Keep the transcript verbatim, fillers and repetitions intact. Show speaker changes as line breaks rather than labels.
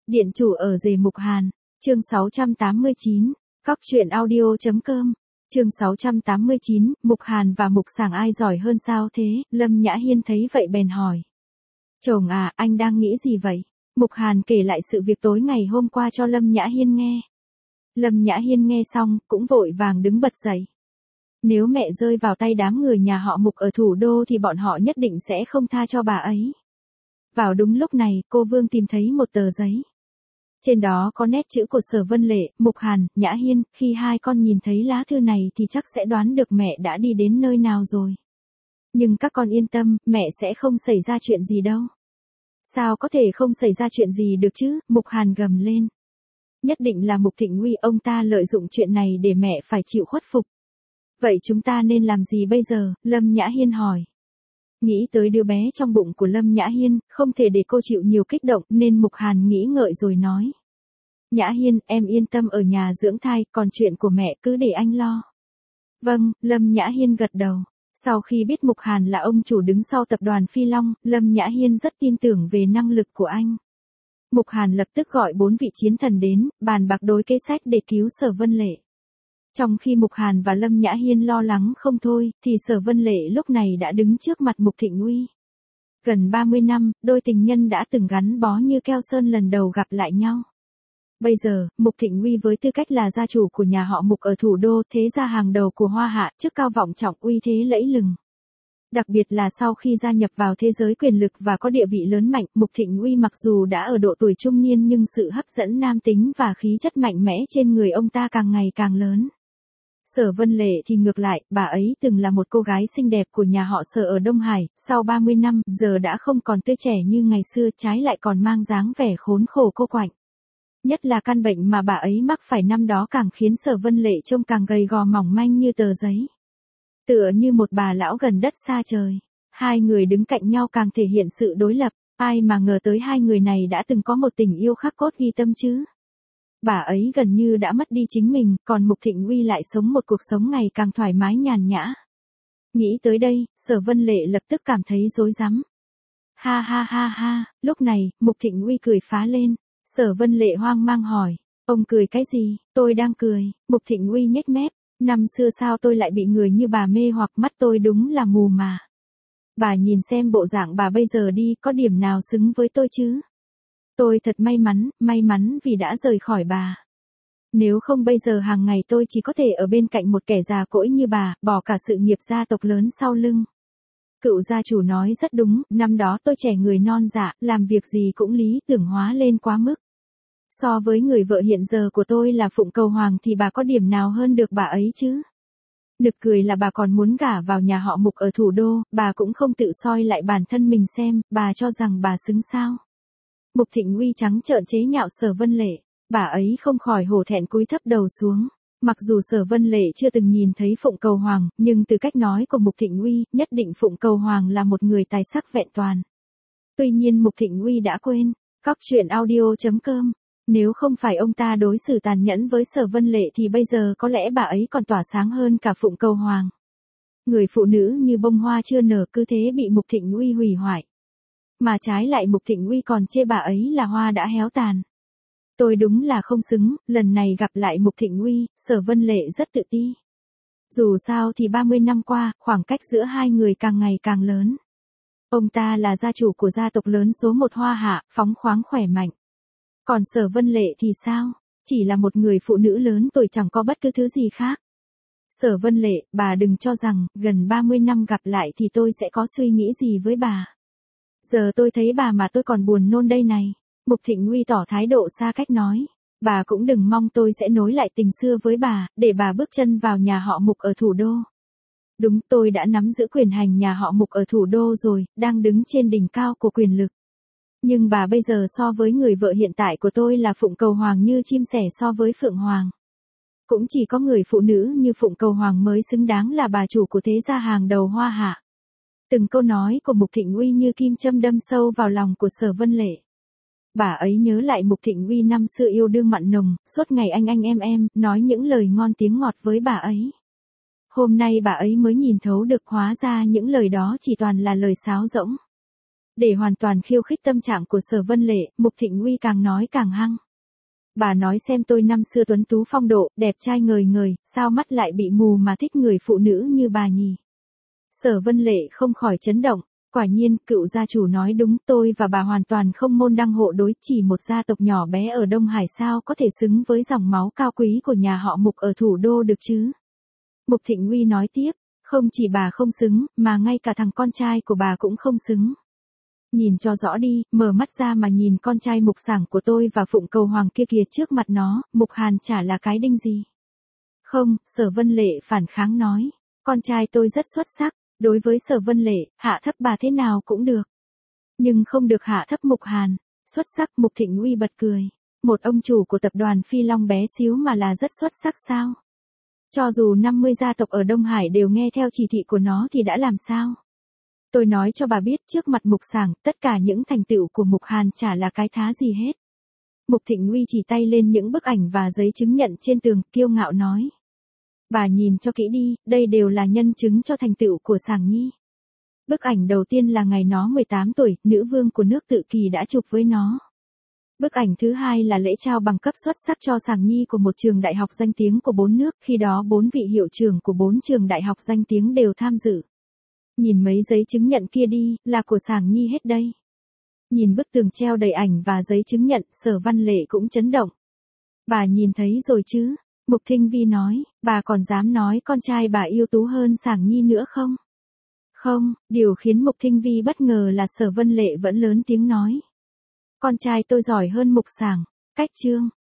Điện chủ ở rể Mục Hàn, chương sáu trăm tám mươi chín, cóc truyện audio.com, chương sáu trăm tám mươi chín, Mục Hàn và Mục Sảng ai giỏi hơn sao thế, Lâm Nhã Hiên thấy vậy bèn hỏi. Chồng à, anh đang nghĩ gì vậy? Mục Hàn kể lại sự việc tối ngày hôm qua cho Lâm Nhã Hiên nghe. Lâm Nhã Hiên nghe xong, cũng vội vàng đứng bật dậy. Nếu mẹ rơi vào tay đám người nhà họ Mục ở thủ đô thì bọn họ nhất định sẽ không tha cho bà ấy. Vào đúng lúc này, cô Vương tìm thấy một tờ giấy. Trên đó có nét chữ của Sở Vân Lệ, Mục Hàn, Nhã Hiên, khi hai con nhìn thấy lá thư này thì chắc sẽ đoán được mẹ đã đi đến nơi nào rồi. Nhưng các con yên tâm, mẹ sẽ không xảy ra chuyện gì đâu. Sao có thể không xảy ra chuyện gì được chứ, Mục Hàn gầm lên. Nhất định là Mục Thịnh Uy ông ta lợi dụng chuyện này để mẹ phải chịu khuất phục. Vậy chúng ta nên làm gì bây giờ, Lâm Nhã Hiên hỏi. Nghĩ tới đứa bé trong bụng của Lâm Nhã Hiên, không thể để cô chịu nhiều kích động nên Mục Hàn nghĩ ngợi rồi nói. Nhã Hiên, em yên tâm ở nhà dưỡng thai, còn chuyện của mẹ cứ để anh lo. Vâng, Lâm Nhã Hiên gật đầu. Sau khi biết Mục Hàn là ông chủ đứng sau tập đoàn Phi Long, Lâm Nhã Hiên rất tin tưởng về năng lực của anh. Mục Hàn lập tức gọi bốn vị chiến thần đến, bàn bạc đối kế sách để cứu Sở Vân Lệ. Trong khi Mục Hàn và Lâm Nhã Hiên lo lắng không thôi, thì Sở Vân Lệ lúc này đã đứng trước mặt Mục Thịnh Uy. Gần ba mươi năm, đôi tình nhân đã từng gắn bó như keo sơn lần đầu gặp lại nhau. Bây giờ, Mục Thịnh Uy với tư cách là gia chủ của nhà họ Mục ở thủ đô, thế gia hàng đầu của Hoa Hạ, chức cao vọng trọng, uy thế lẫy lừng. Đặc biệt là sau khi gia nhập vào thế giới quyền lực và có địa vị lớn mạnh, Mục Thịnh Uy mặc dù đã ở độ tuổi trung niên nhưng sự hấp dẫn nam tính và khí chất mạnh mẽ trên người ông ta càng ngày càng lớn. Sở Vân Lệ thì ngược lại, bà ấy từng là một cô gái xinh đẹp của nhà họ Sở ở Đông Hải, sau ba mươi năm, giờ đã không còn tươi trẻ như ngày xưa, trái lại còn mang dáng vẻ khốn khổ cô quạnh. Nhất là căn bệnh mà bà ấy mắc phải năm đó càng khiến Sở Vân Lệ trông càng gầy gò mỏng manh như tờ giấy. Tựa như một bà lão gần đất xa trời. Hai người đứng cạnh nhau càng thể hiện sự đối lập, ai mà ngờ tới hai người này đã từng có một tình yêu khắc cốt ghi tâm chứ. Bà ấy gần như đã mất đi chính mình, còn Mục Thịnh Uy lại sống một cuộc sống ngày càng thoải mái nhàn nhã. Nghĩ tới đây, Sở Vân Lệ lập tức cảm thấy rối rắm. Ha ha ha ha, lúc này, Mục Thịnh Uy cười phá lên. Sở Vân Lệ hoang mang hỏi, ông cười cái gì, tôi đang cười, Mục Thịnh Uy nhếch mép, năm xưa sao tôi lại bị người như bà mê hoặc, mắt tôi đúng là mù mà. Bà nhìn xem bộ dạng bà bây giờ đi, có điểm nào xứng với tôi chứ? Tôi thật may mắn, may mắn vì đã rời khỏi bà. Nếu không bây giờ hàng ngày tôi chỉ có thể ở bên cạnh một kẻ già cỗi như bà, bỏ cả sự nghiệp gia tộc lớn sau lưng. Cựu gia chủ nói rất đúng, năm đó tôi trẻ người non dạ, làm việc gì cũng lý tưởng hóa lên quá mức. So với người vợ hiện giờ của tôi là Phụng Cầu Hoàng thì bà có điểm nào hơn được bà ấy chứ? Nực cười là bà còn muốn gả vào nhà họ Mục ở thủ đô, bà cũng không tự soi lại bản thân mình xem, bà cho rằng bà xứng sao? Mục Thịnh Uy trắng trợn chế nhạo Sở Vân Lệ, bà ấy không khỏi hổ thẹn cúi thấp đầu xuống. Mặc dù Sở Vân Lệ chưa từng nhìn thấy Phụng Cầu Hoàng, nhưng từ cách nói của Mục Thịnh Uy, nhất định Phụng Cầu Hoàng là một người tài sắc vẹn toàn. Tuy nhiên Mục Thịnh Uy đã quên, cóc truyện audio.com, nếu không phải ông ta đối xử tàn nhẫn với Sở Vân Lệ thì bây giờ có lẽ bà ấy còn tỏa sáng hơn cả Phụng Cầu Hoàng. Người phụ nữ như bông hoa chưa nở cứ thế bị Mục Thịnh Uy hủy hoại. Mà trái lại Mục Thịnh Uy còn chê bà ấy là hoa đã héo tàn. Tôi đúng là không xứng, lần này gặp lại Mục Thịnh Uy, Sở Vân Lệ rất tự ti. Dù sao thì ba mươi năm qua, khoảng cách giữa hai người càng ngày càng lớn. Ông ta là gia chủ của gia tộc lớn số một Hoa Hạ, phóng khoáng khỏe mạnh. Còn Sở Vân Lệ thì sao? Chỉ là một người phụ nữ lớn tuổi chẳng có bất cứ thứ gì khác. Sở Vân Lệ, bà đừng cho rằng, gần ba mươi năm gặp lại thì tôi sẽ có suy nghĩ gì với bà. Giờ tôi thấy bà mà tôi còn buồn nôn đây này. Mục Thịnh Uy tỏ thái độ xa cách nói. Bà cũng đừng mong tôi sẽ nối lại tình xưa với bà, để bà bước chân vào nhà họ Mục ở thủ đô. Đúng, tôi đã nắm giữ quyền hành nhà họ Mục ở thủ đô rồi, đang đứng trên đỉnh cao của quyền lực. Nhưng bà bây giờ so với người vợ hiện tại của tôi là Phụng Cầu Hoàng như chim sẻ so với Phượng Hoàng. Cũng chỉ có người phụ nữ như Phụng Cầu Hoàng mới xứng đáng là bà chủ của thế gia hàng đầu Hoa Hạ. Từng câu nói của Mục Thịnh Uy như kim châm đâm sâu vào lòng của Sở Vân Lệ. Bà ấy nhớ lại Mục Thịnh Uy năm xưa yêu đương mặn nồng, suốt ngày anh anh em em, nói những lời ngon tiếng ngọt với bà ấy. Hôm nay bà ấy mới nhìn thấu được hóa ra những lời đó chỉ toàn là lời sáo rỗng. Để hoàn toàn khiêu khích tâm trạng của Sở Vân Lệ, Mục Thịnh Uy càng nói càng hăng. Bà nói xem tôi năm xưa tuấn tú phong độ, đẹp trai ngời ngời, sao mắt lại bị mù mà thích người phụ nữ như bà nhỉ? Sở Vân Lệ không khỏi chấn động, quả nhiên, cựu gia chủ nói đúng, tôi và bà hoàn toàn không môn đăng hộ đối, chỉ một gia tộc nhỏ bé ở Đông Hải sao có thể xứng với dòng máu cao quý của nhà họ Mục ở thủ đô được chứ? Mục Thịnh Uy nói tiếp, không chỉ bà không xứng, mà ngay cả thằng con trai của bà cũng không xứng. Nhìn cho rõ đi, mở mắt ra mà nhìn con trai Mục Sảng của tôi và Phụng Cầu Hoàng kia kìa trước mặt nó, Mục Hàn chả là cái đinh gì. Không, Sở Vân Lệ phản kháng nói, con trai tôi rất xuất sắc, đối với Sở Vân Lệ, hạ thấp bà thế nào cũng được. Nhưng không được hạ thấp Mục Hàn, xuất sắc. Mục Thịnh Uy bật cười, một ông chủ của tập đoàn Phi Long bé xíu mà là rất xuất sắc sao? Cho dù năm mươi gia tộc ở Đông Hải đều nghe theo chỉ thị của nó thì đã làm sao? Tôi nói cho bà biết trước mặt Mục Sảng, tất cả những thành tựu của Mục Hàn chả là cái thá gì hết. Mục Thịnh Uy chỉ tay lên những bức ảnh và giấy chứng nhận trên tường, kiêu ngạo nói. Bà nhìn cho kỹ đi, đây đều là nhân chứng cho thành tựu của Sảng Nhi. Bức ảnh đầu tiên là ngày nó mười tám tuổi, nữ vương của nước Tự Kỳ đã chụp với nó. Bức ảnh thứ hai là lễ trao bằng cấp xuất sắc cho Sảng Nhi của một trường đại học danh tiếng của bốn nước, khi đó bốn vị hiệu trưởng của bốn trường đại học danh tiếng đều tham dự. Nhìn mấy giấy chứng nhận kia đi, là của Sảng Nhi hết đây. Nhìn bức tường treo đầy ảnh và giấy chứng nhận, Sở Văn Lệ cũng chấn động. Bà nhìn thấy rồi chứ? Mục Thinh Vi nói, bà còn dám nói con trai bà ưu tú hơn Sảng Nhi nữa không? Không, điều khiến Mục Thinh Vi bất ngờ là Sở Vân Lệ vẫn lớn tiếng nói. Con trai tôi giỏi hơn Mục Sảng, cách chương.